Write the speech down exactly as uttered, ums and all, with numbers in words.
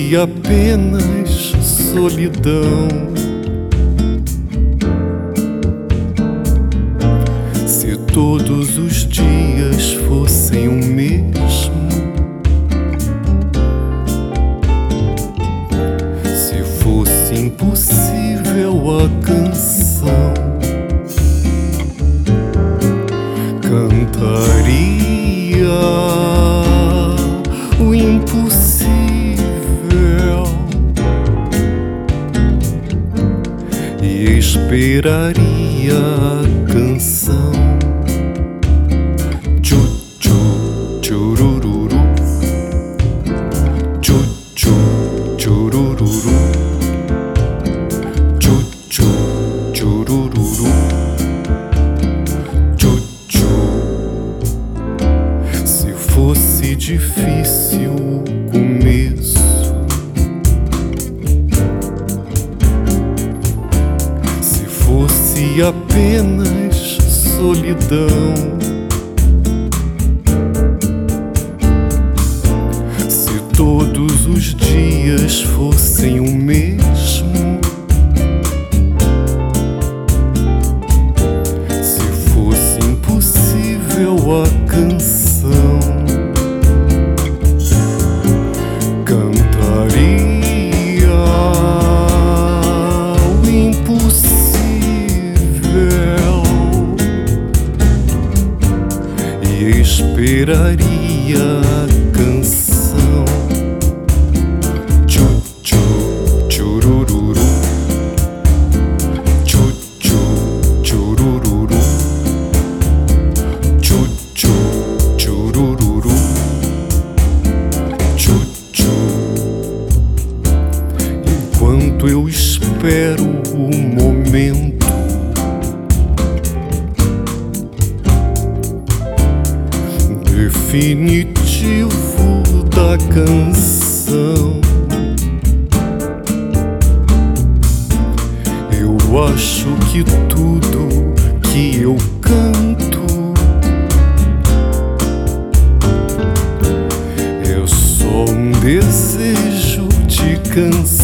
fosse apenas solidão, se todos os dias fossem o mesmo, se fosse impossível a canção, cantaria o impossível e esperaria a canção. Tchu, tchu, tchurururu, tchu, tchu, tchurururu, tchu, tchu, tchurururu, tchu, tchu. Se fosse difícil o começo, se fosse apenas solidão, se todos os dias fossem o mesmo, se fosse impossível a canção, cantaria o impossível e esperaria a canção. Tchu, tchu, tchurururu, tchu, tchu, tchurururu, tchu, tchu, tchurururu, tchu, tchu. Enquanto eu espero o momento definitivo da canção, eu acho que tudo que eu canto é só um desejo de canção.